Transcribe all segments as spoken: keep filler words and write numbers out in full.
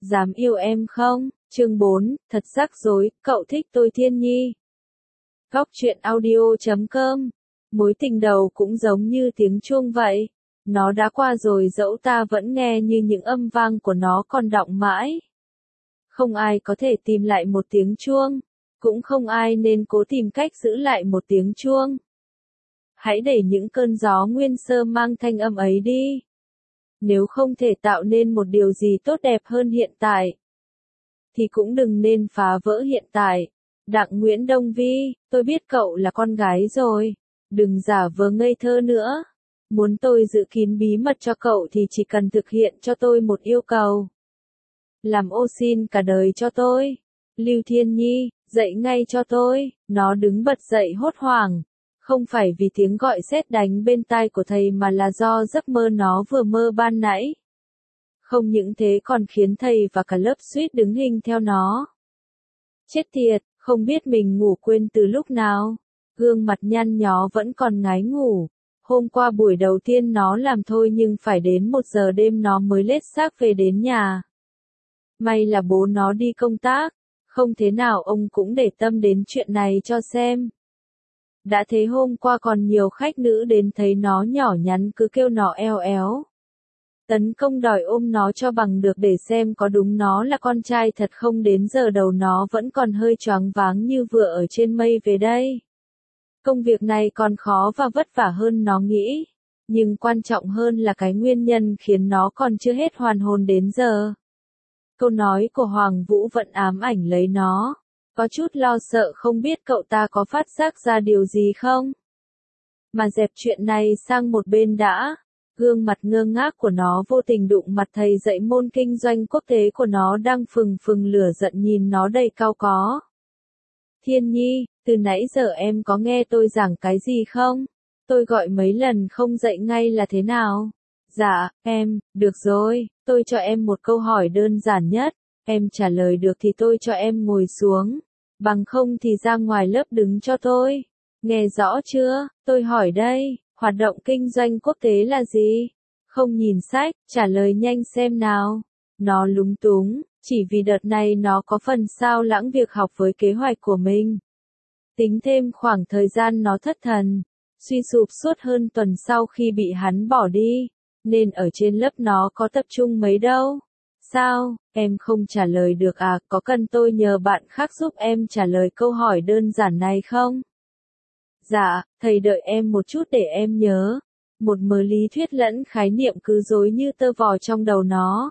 Dám yêu em không? Chương bốn, thật rắc rối, cậu thích tôi Thiên Nhi. Góc truyện audio chấm com. Mối tình đầu cũng giống như tiếng chuông vậy. Nó đã qua rồi dẫu ta vẫn nghe như những âm vang của nó còn đọng mãi. Không ai có thể tìm lại một tiếng chuông. Cũng không ai nên cố tìm cách giữ lại một tiếng chuông. Hãy để những cơn gió nguyên sơ mang thanh âm ấy đi. Nếu không thể tạo nên một điều gì tốt đẹp hơn hiện tại, thì cũng đừng nên phá vỡ hiện tại. Đặng Nguyễn Đông Vi, tôi biết cậu là con gái rồi. Đừng giả vờ ngây thơ nữa. Muốn tôi giữ kín bí mật cho cậu thì chỉ cần thực hiện cho tôi một yêu cầu. Làm ô xin cả đời cho tôi. Lưu Thiên Nhi, dậy ngay cho tôi. Nó đứng bật dậy hốt hoảng. Không phải vì tiếng gọi sét đánh bên tai của thầy mà là do giấc mơ nó vừa mơ ban nãy. Không những thế còn khiến thầy và cả lớp suýt đứng hình theo nó. Chết tiệt, không biết mình ngủ quên từ lúc nào. Gương mặt nhăn nhó vẫn còn ngái ngủ. Hôm qua buổi đầu tiên nó làm thôi nhưng phải đến một giờ đêm nó mới lết xác về đến nhà. May là bố nó đi công tác. Không thế nào ông cũng để tâm đến chuyện này cho xem. Đã thế hôm qua còn nhiều khách nữ đến thấy nó nhỏ nhắn cứ kêu nó eo éo. Tấn công đòi ôm nó cho bằng được để xem có đúng nó là con trai thật không. Đến giờ đầu nó vẫn còn hơi choáng váng như vừa ở trên mây về đây. Công việc này còn khó và vất vả hơn nó nghĩ. Nhưng quan trọng hơn là cái nguyên nhân khiến nó còn chưa hết hoàn hồn đến giờ. Câu nói của Hoàng Vũ vẫn ám ảnh lấy nó. Có chút lo sợ không biết cậu ta có phát giác ra điều gì không? Mà dẹp chuyện này sang một bên đã. Gương mặt ngơ ngác của nó vô tình đụng mặt thầy dạy môn kinh doanh quốc tế của nó đang phừng phừng lửa giận nhìn nó đầy cau có. Thiên Nhi, từ nãy giờ em có nghe tôi giảng cái gì không? Tôi gọi mấy lần không dậy ngay là thế nào? Dạ, em, được rồi, tôi cho em một câu hỏi đơn giản nhất. Em trả lời được thì tôi cho em ngồi xuống. Bằng không thì ra ngoài lớp đứng cho tôi. Nghe rõ chưa? Tôi hỏi đây, hoạt động kinh doanh quốc tế là gì? Không nhìn sách, trả lời nhanh xem nào. Nó lúng túng, chỉ vì đợt này nó có phần sao lãng việc học với kế hoạch của mình. Tính thêm khoảng thời gian nó thất thần, suy sụp suốt hơn tuần sau khi bị hắn bỏ đi, nên ở trên lớp nó có tập trung mấy đâu. Sao, em không trả lời được à, có cần tôi nhờ bạn khác giúp em trả lời câu hỏi đơn giản này không? Dạ, thầy đợi em một chút để em nhớ. Một mớ lý thuyết lẫn khái niệm cứ rối như tơ vò trong đầu nó.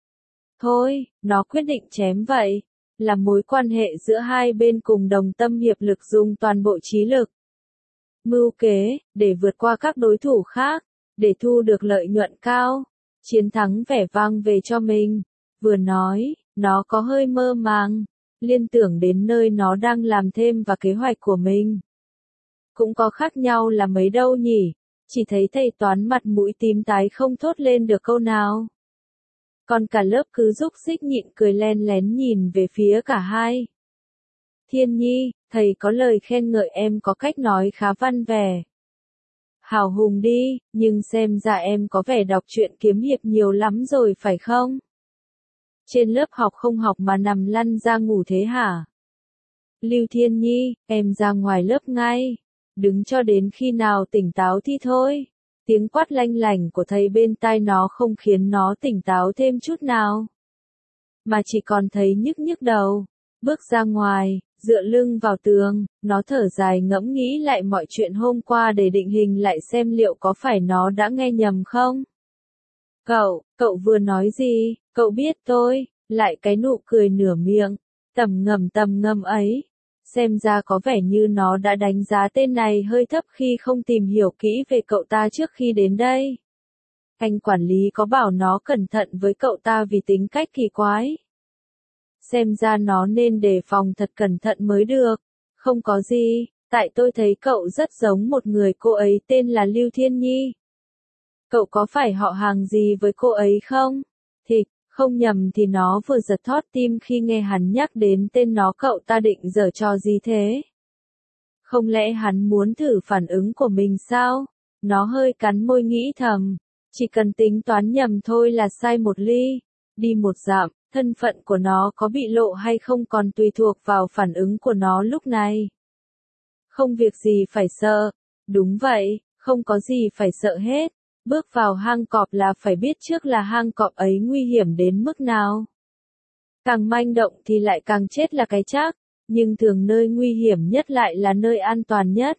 Thôi, nó quyết định chém vậy. Là mối quan hệ giữa hai bên cùng đồng tâm hiệp lực dùng toàn bộ trí lực. Mưu kế, để vượt qua các đối thủ khác, để thu được lợi nhuận cao. Chiến thắng vẻ vang về cho mình. Vừa nói, nó có hơi mơ màng, liên tưởng đến nơi nó đang làm thêm và kế hoạch của mình. Cũng có khác nhau là mấy đâu nhỉ, chỉ thấy thầy toán mặt mũi tím tái không thốt lên được câu nào. Còn cả lớp cứ rúc xích nhịn cười len lén nhìn về phía cả hai. Thiên Nhi, thầy có lời khen ngợi em có cách nói khá văn vẻ. Hào hùng đi, nhưng xem ra em có vẻ đọc truyện kiếm hiệp nhiều lắm rồi phải không? Trên lớp học không học mà nằm lăn ra ngủ thế hả? Lưu Thiên Nhi, em ra ngoài lớp ngay. Đứng cho đến khi nào tỉnh táo thì thôi. Tiếng quát lanh lảnh của thầy bên tai nó không khiến nó tỉnh táo thêm chút nào. Mà chỉ còn thấy nhức nhức đầu. Bước ra ngoài, dựa lưng vào tường, nó thở dài ngẫm nghĩ lại mọi chuyện hôm qua để định hình lại xem liệu có phải nó đã nghe nhầm không. Cậu, cậu vừa nói gì, cậu biết tôi, lại cái nụ cười nửa miệng, tầm ngầm tầm ngầm ấy. Xem ra có vẻ như nó đã đánh giá tên này hơi thấp khi không tìm hiểu kỹ về cậu ta trước khi đến đây. Anh quản lý có bảo nó cẩn thận với cậu ta vì tính cách kỳ quái. Xem ra nó nên đề phòng thật cẩn thận mới được. Không có gì, tại tôi thấy cậu rất giống một người cô ấy tên là Lưu Thiên Nhi. Cậu có phải họ hàng gì với cô ấy không? Thì, không nhầm thì nó vừa giật thót tim khi nghe hắn nhắc đến tên nó. Cậu ta định giở trò gì thế? Không lẽ hắn muốn thử phản ứng của mình sao? Nó hơi cắn môi nghĩ thầm. Chỉ cần tính toán nhầm thôi là sai một ly. Đi một dặm, Thân phận của nó có bị lộ hay không còn tùy thuộc vào phản ứng của nó lúc này. Không việc gì phải sợ. Đúng vậy, không có gì phải sợ hết. Bước vào hang cọp là phải biết trước là hang cọp ấy nguy hiểm đến mức nào. Càng manh động thì lại càng chết là cái chắc, nhưng thường nơi nguy hiểm nhất lại là nơi an toàn nhất.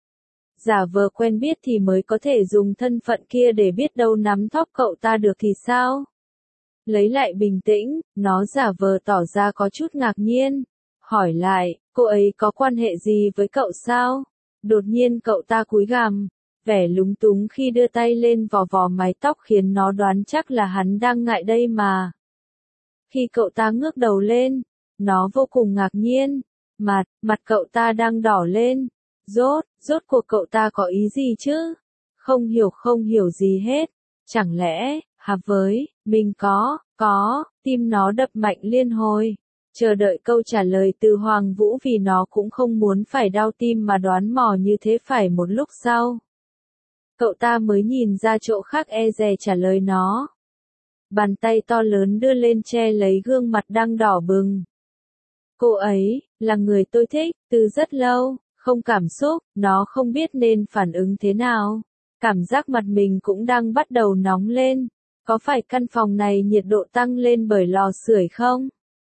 Giả vờ quen biết thì mới có thể dùng thân phận kia để biết đâu nắm thóp cậu ta được thì sao? Lấy lại bình tĩnh, nó giả vờ tỏ ra có chút ngạc nhiên. Hỏi lại, cô ấy có quan hệ gì với cậu sao? Đột nhiên cậu ta cúi gằm, vẻ lúng túng khi đưa tay lên vò vò mái tóc khiến nó đoán chắc là hắn đang ngại đây mà. Khi cậu ta ngước đầu lên, nó vô cùng ngạc nhiên. Mặt, mặt cậu ta đang đỏ lên. Rốt, rốt cuộc cậu ta có ý gì chứ? Không hiểu không hiểu gì hết. Chẳng lẽ, hả với, mình có, có, tim nó đập mạnh liên hồi. Chờ đợi câu trả lời từ Hoàng Vũ vì nó cũng không muốn phải đau tim mà đoán mò như thế phải một lúc sau. Cậu ta mới nhìn ra chỗ khác e dè trả lời nó. Bàn tay to lớn đưa lên che lấy gương mặt đang đỏ bừng. Cô ấy, là người tôi thích, từ rất lâu, không cảm xúc, nó không biết nên phản ứng thế nào. Cảm giác mặt mình cũng đang bắt đầu nóng lên. Có phải căn phòng này nhiệt độ tăng lên bởi lò sưởi không?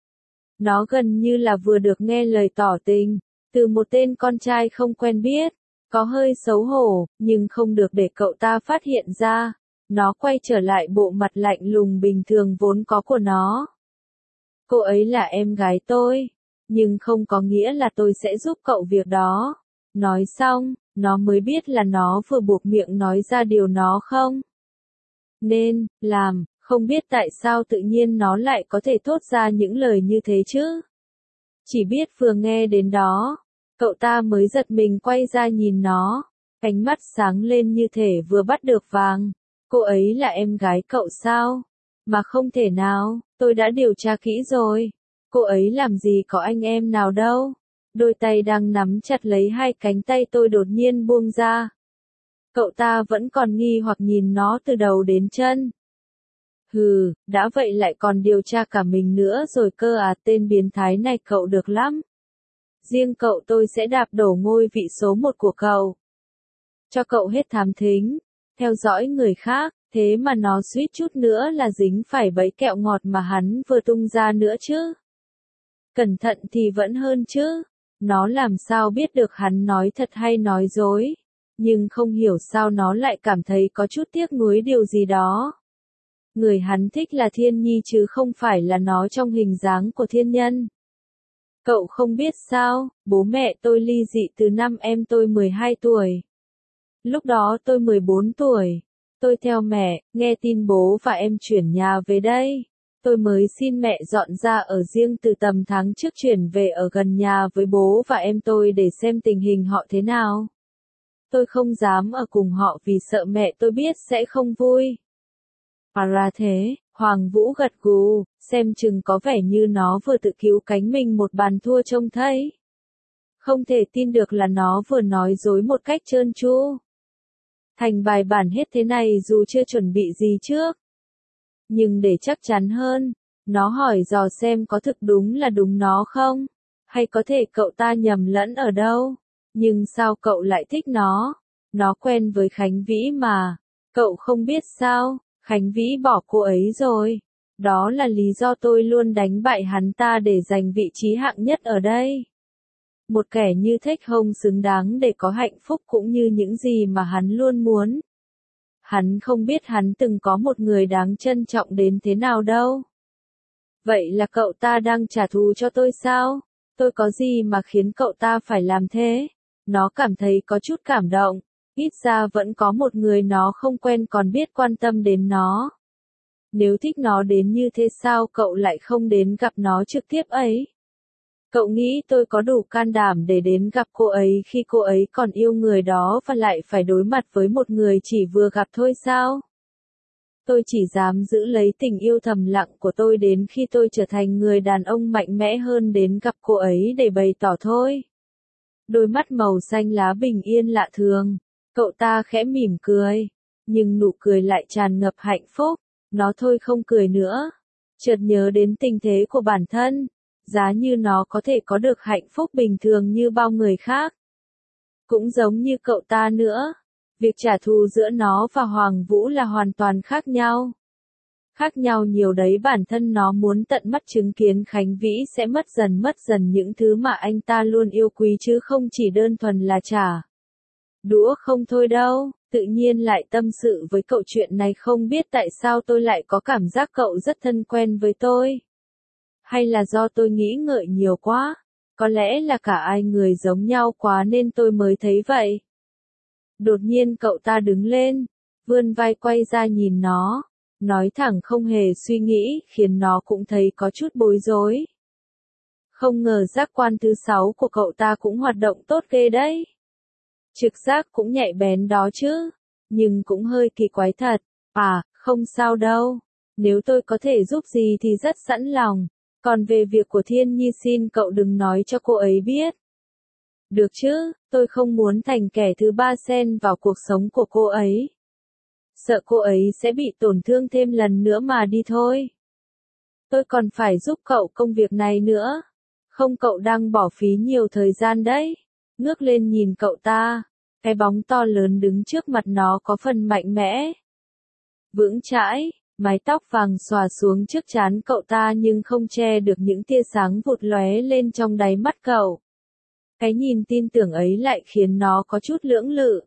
Nó gần như là vừa được nghe lời tỏ tình, từ một tên con trai không quen biết. Có hơi xấu hổ, nhưng không được để cậu ta phát hiện ra. Nó quay trở lại bộ mặt lạnh lùng bình thường vốn có của nó. Cô ấy là em gái tôi, nhưng không có nghĩa là tôi sẽ giúp cậu việc đó. Nói xong, nó mới biết là nó vừa buộc miệng nói ra điều nó không nên làm, không biết tại sao tự nhiên nó lại có thể thốt ra những lời như thế chứ. Chỉ biết vừa nghe đến đó, cậu ta mới giật mình quay ra nhìn nó, ánh mắt sáng lên như thể vừa bắt được vàng. Cô ấy là em gái cậu sao? Mà không thể nào, tôi đã điều tra kỹ rồi. Cô ấy làm gì có anh em nào đâu. Đôi tay đang nắm chặt lấy hai cánh tay tôi đột nhiên buông ra. Cậu ta vẫn còn nghi hoặc nhìn nó từ đầu đến chân. Hừ, đã vậy lại còn điều tra cả mình nữa rồi cơ à, tên biến thái này cậu được lắm. Riêng cậu tôi sẽ đạp đổ ngôi vị số một của cậu. Cho cậu hết thám thính, theo dõi người khác, thế mà nó suýt chút nữa là dính phải bẫy kẹo ngọt mà hắn vừa tung ra nữa chứ. Cẩn thận thì vẫn hơn chứ. Nó làm sao biết được hắn nói thật hay nói dối. Nhưng không hiểu sao nó lại cảm thấy có chút tiếc nuối điều gì đó. Người hắn thích là Thiên Nhi chứ không phải là nó trong hình dáng của thiên nhân. Cậu không biết sao, bố mẹ tôi ly dị từ năm em tôi mười hai tuổi. Lúc đó tôi mười bốn tuổi. Tôi theo mẹ, nghe tin bố và em chuyển nhà về đây. Tôi mới xin mẹ dọn ra ở riêng từ tầm tháng trước chuyển về ở gần nhà với bố và em tôi để xem tình hình họ thế nào. Tôi không dám ở cùng họ vì sợ mẹ tôi biết sẽ không vui. À ra thế, Hoàng Vũ gật gù, xem chừng có vẻ như nó vừa tự cứu cánh mình một bàn thua trông thấy. Không thể tin được là nó vừa nói dối một cách trơn tru. Thành bài bản hết thế này dù chưa chuẩn bị gì trước. Nhưng để chắc chắn hơn, nó hỏi dò xem có thực đúng là đúng nó không, hay có thể cậu ta nhầm lẫn ở đâu. Nhưng sao cậu lại thích nó? Nó quen với Khánh Vĩ mà. Cậu không biết sao, Khánh Vĩ bỏ cô ấy rồi. Đó là lý do tôi luôn đánh bại hắn ta để giành vị trí hạng nhất ở đây. Một kẻ như Thích Hồng xứng đáng để có hạnh phúc cũng như những gì mà hắn luôn muốn. Hắn không biết hắn từng có một người đáng trân trọng đến thế nào đâu. Vậy là cậu ta đang trả thù cho tôi sao? Tôi có gì mà khiến cậu ta phải làm thế? Nó cảm thấy có chút cảm động. Ít ra vẫn có một người nó không quen còn biết quan tâm đến nó. Nếu thích nó đến như thế sao cậu lại không đến gặp nó trực tiếp ấy? Cậu nghĩ tôi có đủ can đảm để đến gặp cô ấy khi cô ấy còn yêu người đó và lại phải đối mặt với một người chỉ vừa gặp thôi sao? Tôi chỉ dám giữ lấy tình yêu thầm lặng của tôi đến khi tôi trở thành người đàn ông mạnh mẽ hơn đến gặp cô ấy để bày tỏ thôi. Đôi mắt màu xanh lá bình yên lạ thường. Cậu ta khẽ mỉm cười. Nhưng nụ cười lại tràn ngập hạnh phúc. Nó thôi không cười nữa. Chợt nhớ đến tình thế của bản thân, giá như nó có thể có được hạnh phúc bình thường như bao người khác. Cũng giống như cậu ta nữa, việc trả thù giữa nó và Hoàng Vũ là hoàn toàn khác nhau. Khác nhau nhiều đấy, bản thân nó muốn tận mắt chứng kiến Khánh Vĩ sẽ mất dần mất dần những thứ mà anh ta luôn yêu quý chứ không chỉ đơn thuần là trả đũa không thôi đâu. Tự nhiên lại tâm sự với cậu chuyện này, không biết tại sao tôi lại có cảm giác cậu rất thân quen với tôi. Hay là do tôi nghĩ ngợi nhiều quá, có lẽ là cả ai người giống nhau quá nên tôi mới thấy vậy. Đột nhiên cậu ta đứng lên, vươn vai quay ra nhìn nó, nói thẳng không hề suy nghĩ, khiến nó cũng thấy có chút bối rối. Không ngờ giác quan thứ sáu của cậu ta cũng hoạt động tốt ghê đấy. Trực giác cũng nhạy bén đó chứ, nhưng cũng hơi kỳ quái thật. À, không sao đâu, nếu tôi có thể giúp gì thì rất sẵn lòng, còn về việc của Thiên Nhi xin cậu đừng nói cho cô ấy biết. Được chứ, tôi không muốn thành kẻ thứ ba xen vào cuộc sống của cô ấy. Sợ cô ấy sẽ bị tổn thương thêm lần nữa mà đi thôi. Tôi còn phải giúp cậu công việc này nữa. Không, cậu đang bỏ phí nhiều thời gian đấy. Ngước lên nhìn cậu ta, cái bóng to lớn đứng trước mặt nó có phần mạnh mẽ, vững chãi, mái tóc vàng xòa xuống trước trán cậu ta nhưng không che được những tia sáng vụt lóe lên trong đáy mắt cậu. Cái nhìn tin tưởng ấy lại khiến nó có chút lưỡng lự.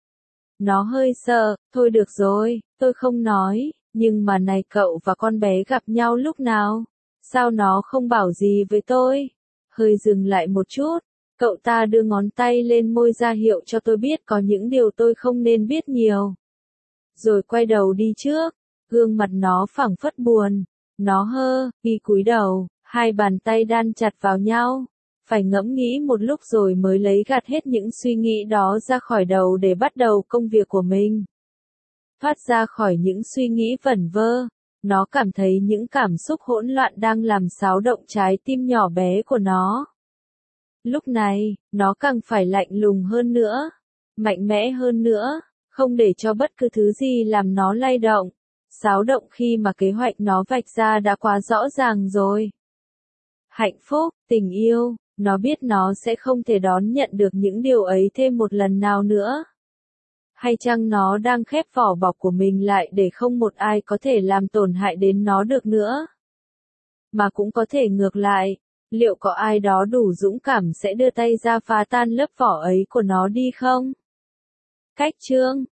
Nó hơi sợ, thôi được rồi, tôi không nói, nhưng mà này, cậu và con bé gặp nhau lúc nào? Sao nó không bảo gì với tôi? Hơi dừng lại một chút, cậu ta đưa ngón tay lên môi ra hiệu cho tôi biết có những điều tôi không nên biết nhiều. Rồi quay đầu đi trước, gương mặt nó phảng phất buồn. Nó hơ, ghi cúi đầu, hai bàn tay đan chặt vào nhau. Phải ngẫm nghĩ một lúc rồi mới lấy gạt hết những suy nghĩ đó ra khỏi đầu để bắt đầu công việc của mình. Thoát ra khỏi những suy nghĩ vẩn vơ, nó cảm thấy những cảm xúc hỗn loạn đang làm xáo động trái tim nhỏ bé của nó. Lúc này, nó càng phải lạnh lùng hơn nữa, mạnh mẽ hơn nữa, không để cho bất cứ thứ gì làm nó lay động, xáo động khi mà kế hoạch nó vạch ra đã quá rõ ràng rồi. Hạnh phúc, tình yêu, nó biết nó sẽ không thể đón nhận được những điều ấy thêm một lần nào nữa. Hay chăng nó đang khép vỏ bọc của mình lại để không một ai có thể làm tổn hại đến nó được nữa? Mà cũng có thể ngược lại, liệu có ai đó đủ dũng cảm sẽ đưa tay ra phá tan lớp vỏ ấy của nó đi không? Cách chương